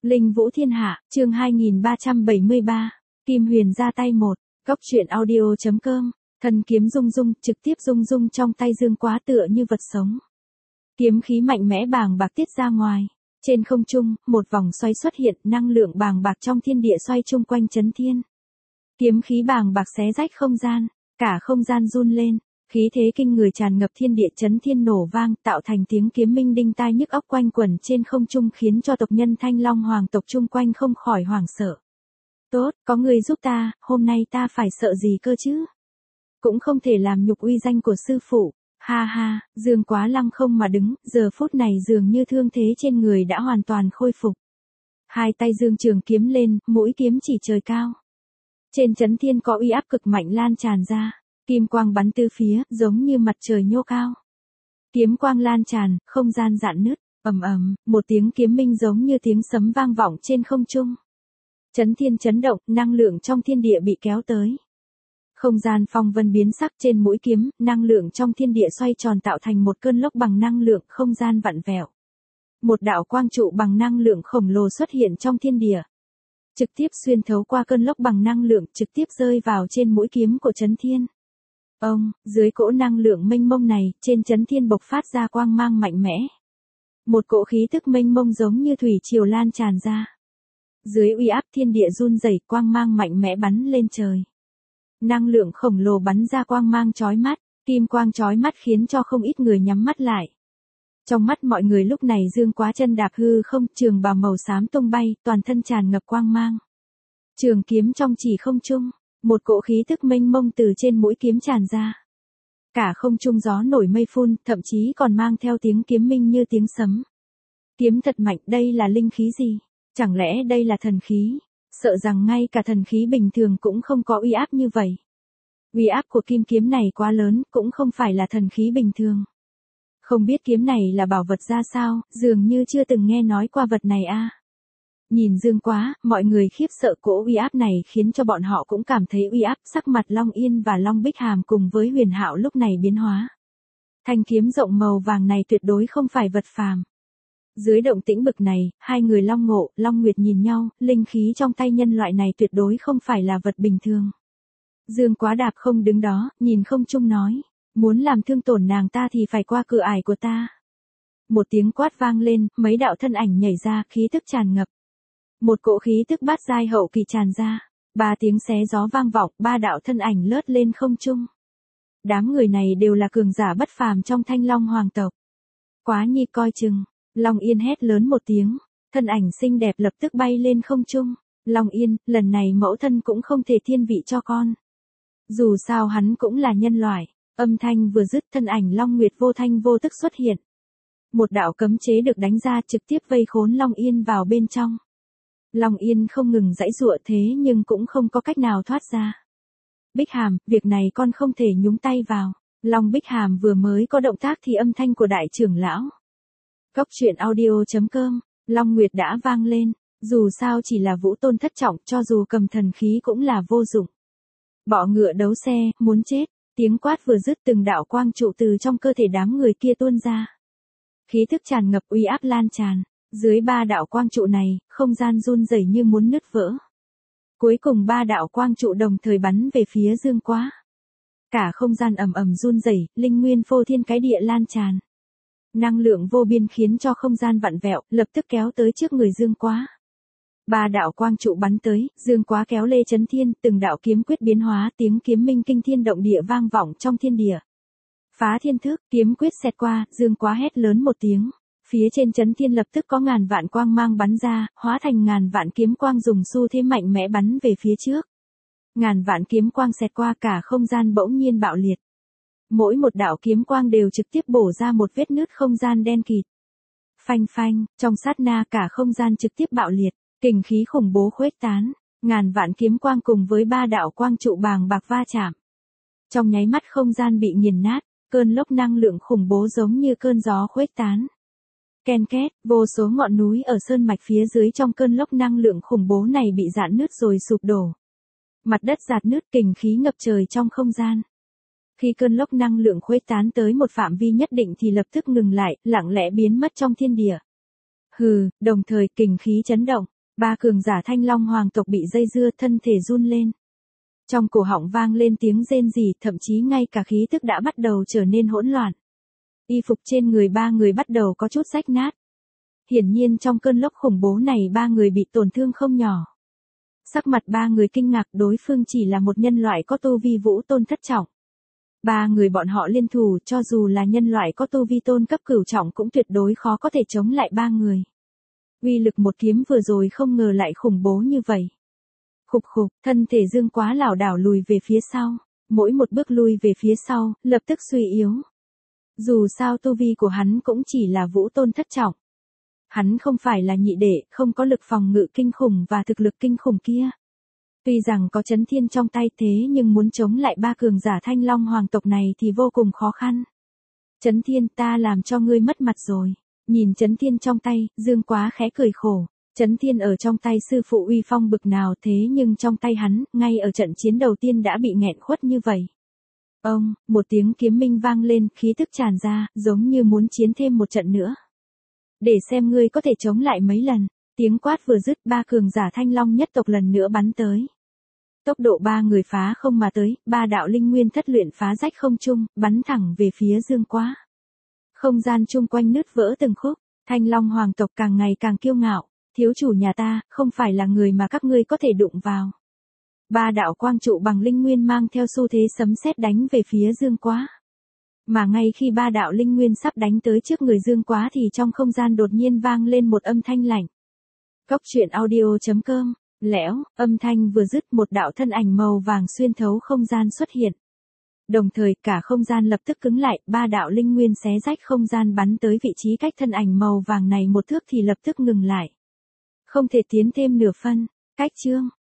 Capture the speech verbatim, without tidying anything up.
Linh Vũ Thiên Hạ, chương hai nghìn ba trăm bảy mươi ba, Kim Huyền ra tay một, Góc truyện audio chấm com, thân kiếm rung rung, trực tiếp rung rung trong tay Dương Quá tựa như vật sống. Kiếm khí mạnh mẽ bàng bạc tiết ra ngoài. Trên không trung, một vòng xoay xuất hiện, năng lượng bàng bạc trong thiên địa xoay chung quanh chấn thiên. Kiếm khí bàng bạc xé rách không gian, cả không gian run lên, khí thế kinh người tràn ngập thiên địa, chấn thiên nổ vang, tạo thành tiếng kiếm minh đinh tai nhức óc quanh quẩn trên không trung, khiến cho tộc nhân Thanh Long hoàng tộc chung quanh không khỏi hoảng sợ. Tốt, có người giúp ta, hôm nay ta phải sợ gì cơ chứ? Cũng không thể làm nhục uy danh của sư phụ. Ha ha, Dương Quá lăng không mà đứng, giờ phút này dường như thương thế trên người đã hoàn toàn khôi phục. Hai tay Dương trường kiếm lên, mũi kiếm chỉ trời cao. Trên chấn thiên có uy áp cực mạnh lan tràn ra, kim quang bắn tứ phía, giống như mặt trời nhô cao. Kiếm quang lan tràn, không gian rạn nứt, ầm ầm, một tiếng kiếm minh giống như tiếng sấm vang vọng trên không trung. Chấn thiên chấn động, năng lượng trong thiên địa bị kéo tới. Không gian phong vân biến sắc, trên mũi kiếm, năng lượng trong thiên địa xoay tròn tạo thành một cơn lốc bằng năng lượng, không gian vặn vẹo. Một đạo quang trụ bằng năng lượng khổng lồ xuất hiện trong thiên địa. Trực tiếp xuyên thấu qua cơn lốc bằng năng lượng, trực tiếp rơi vào trên mũi kiếm của chấn thiên. Ông, dưới cỗ năng lượng mênh mông này, trên chấn thiên bộc phát ra quang mang mạnh mẽ. Một cỗ khí tức mênh mông giống như thủy triều lan tràn ra. Dưới uy áp thiên địa run rẩy, quang mang mạnh mẽ bắn lên trời. Năng lượng khổng lồ bắn ra quang mang chói mắt, kim quang chói mắt khiến cho không ít người nhắm mắt lại. Trong mắt mọi người lúc này Dương Quá chân đạp hư không, trường bào màu xám tung bay, toàn thân tràn ngập quang mang. Trường kiếm trong chỉ không trung, một cỗ khí tức mênh mông từ trên mũi kiếm tràn ra. Cả không trung gió nổi mây phun, thậm chí còn mang theo tiếng kiếm minh như tiếng sấm. Kiếm thật mạnh, đây là linh khí gì? Chẳng lẽ đây là thần khí? Sợ rằng ngay cả thần khí bình thường cũng không có uy áp như vậy. Uy áp của kim kiếm này quá lớn, cũng không phải là thần khí bình thường. Không biết kiếm này là bảo vật ra sao, dường như chưa từng nghe nói qua vật này a. À. Nhìn Dương Quá, mọi người khiếp sợ cỗ uy áp này khiến cho bọn họ cũng cảm thấy uy áp. Sắc mặt Long Yên và Long Bích Hàm cùng với Huyền Hạo lúc này biến hóa. Thanh kiếm rộng màu vàng này tuyệt đối không phải vật phàm. Dưới động tĩnh bực này, hai người Long Ngộ, Long Nguyệt nhìn nhau, linh khí trong tay nhân loại này tuyệt đối không phải là vật bình thường. Dương Quá đạp không đứng đó, nhìn không trung nói, muốn làm thương tổn nàng ta thì phải qua cửa ải của ta. Một tiếng quát vang lên, mấy đạo thân ảnh nhảy ra, khí tức tràn ngập. Một cỗ khí tức bát giai hậu kỳ tràn ra, ba tiếng xé gió vang vọng, ba đạo thân ảnh lướt lên không trung. Đám người này đều là cường giả bất phàm trong Thanh Long hoàng tộc. Quá nhi coi chừng. Long Yên hét lớn một tiếng, thân ảnh xinh đẹp lập tức bay lên không trung. Long Yên, lần này mẫu thân cũng không thể thiên vị cho con. Dù sao hắn cũng là nhân loại. Âm thanh vừa dứt, thân ảnh Long Nguyệt vô thanh vô tức xuất hiện. Một đạo cấm chế được đánh ra, trực tiếp vây khốn Long Yên vào bên trong. Long Yên không ngừng giãy giụa thế nhưng cũng không có cách nào thoát ra. Bích Hàm, việc này con không thể nhúng tay vào. Long Bích Hàm vừa mới có động tác thì âm thanh của đại trưởng lão Góc truyện audio chấm com, Long Nguyệt đã vang lên, dù sao chỉ là vũ tôn thất trọng, cho dù cầm thần khí cũng là vô dụng. Bọ ngựa đấu xe, muốn chết, tiếng quát vừa dứt, từng đạo quang trụ từ trong cơ thể đám người kia tuôn ra. Khí thức tràn ngập, uy áp lan tràn, dưới ba đạo quang trụ này, không gian run rẩy như muốn nứt vỡ. Cuối cùng ba đạo quang trụ đồng thời bắn về phía Dương Quá. Cả không gian ầm ầm run rẩy, linh nguyên phô thiên cái địa lan tràn. Năng lượng vô biên khiến cho không gian vặn vẹo, lập tức kéo tới trước người Dương Quá. Ba đạo quang trụ bắn tới, Dương Quá kéo lê chấn thiên, từng đạo kiếm quyết biến hóa, tiếng kiếm minh kinh thiên động địa vang vọng trong thiên địa. Phá thiên thức, kiếm quyết xẹt qua, Dương Quá hét lớn một tiếng. Phía trên chấn thiên lập tức có ngàn vạn quang mang bắn ra, hóa thành ngàn vạn kiếm quang dùng xu thế mạnh mẽ bắn về phía trước. Ngàn vạn kiếm quang xẹt qua, cả không gian bỗng nhiên bạo liệt. Mỗi một đạo kiếm quang đều trực tiếp bổ ra một vết nứt không gian đen kịt. Phanh phanh, trong sát na cả không gian trực tiếp bạo liệt, kình khí khủng bố khuếch tán, ngàn vạn kiếm quang cùng với ba đạo quang trụ bàng bạc va chạm. Trong nháy mắt không gian bị nghiền nát, cơn lốc năng lượng khủng bố giống như cơn gió khuếch tán. Ken két, vô số ngọn núi ở sơn mạch phía dưới trong cơn lốc năng lượng khủng bố này bị rạn nứt rồi sụp đổ. Mặt đất rạt nứt, kình khí ngập trời trong không gian. Khi cơn lốc năng lượng khuếch tán tới một phạm vi nhất định thì lập tức ngừng lại, lặng lẽ biến mất trong thiên địa. Hừ, đồng thời kình khí chấn động, Ba cường giả Thanh Long hoàng tộc bị dây dưa, thân thể run lên. Trong cổ họng vang lên tiếng rên rỉ, thậm chí ngay cả khí tức đã bắt đầu trở nên hỗn loạn. Y phục trên người ba người bắt đầu có chút rách nát. Hiển nhiên trong cơn lốc khủng bố này ba người bị tổn thương không nhỏ. Sắc mặt ba người kinh ngạc, đối phương chỉ là một nhân loại có tu vi vũ tôn thất trọng. Ba người bọn họ liên thủ, cho dù là nhân loại có tu vi tôn cấp cửu trọng cũng tuyệt đối khó có thể chống lại ba người. Uy lực một kiếm vừa rồi không ngờ lại khủng bố như vậy. Khục khục, thân thể Dương Quá lảo đảo lùi về phía sau, mỗi một bước lui về phía sau, lập tức suy yếu. Dù sao tu vi của hắn cũng chỉ là vũ tôn thất trọng. Hắn không phải là nhị đệ, không có lực phòng ngự kinh khủng và thực lực kinh khủng kia. Tuy rằng có chấn thiên trong tay thế nhưng muốn chống lại ba cường giả Thanh Long hoàng tộc này thì vô cùng khó khăn. Chấn thiên, ta làm cho ngươi mất mặt rồi. Nhìn chấn thiên trong tay, Dương Quá khẽ cười khổ. Chấn thiên ở trong tay sư phụ uy phong bực nào thế nhưng trong tay hắn, ngay ở trận chiến đầu tiên đã bị nghẹn khuất như vậy. Ông, một tiếng kiếm minh vang lên, khí tức tràn ra, giống như muốn chiến thêm một trận nữa. Để xem ngươi có thể chống lại mấy lần. Tiếng quát vừa dứt, ba cường giả Thanh Long nhất tộc lần nữa bắn tới. Tốc độ ba người phá không mà tới, ba đạo linh nguyên thất luyện phá rách không trung, bắn thẳng về phía Dương Quá. Không gian chung quanh nứt vỡ từng khúc, Thanh Long hoàng tộc càng ngày càng kiêu ngạo. Thiếu chủ nhà ta, không phải là người mà các ngươi có thể đụng vào. Ba đạo quang trụ bằng linh nguyên mang theo xu thế sấm sét đánh về phía Dương Quá. Mà ngay khi ba đạo linh nguyên sắp đánh tới trước người Dương Quá thì trong không gian đột nhiên vang lên một âm thanh lạnh. Cốc truyện audio chấm com, lẽo, âm thanh vừa dứt một đạo thân ảnh màu vàng xuyên thấu không gian xuất hiện. Đồng thời cả không gian lập tức cứng lại, ba đạo linh nguyên xé rách không gian bắn tới vị trí cách thân ảnh màu vàng này một thước thì lập tức ngừng lại. Không thể tiến thêm nửa phân, cách chương.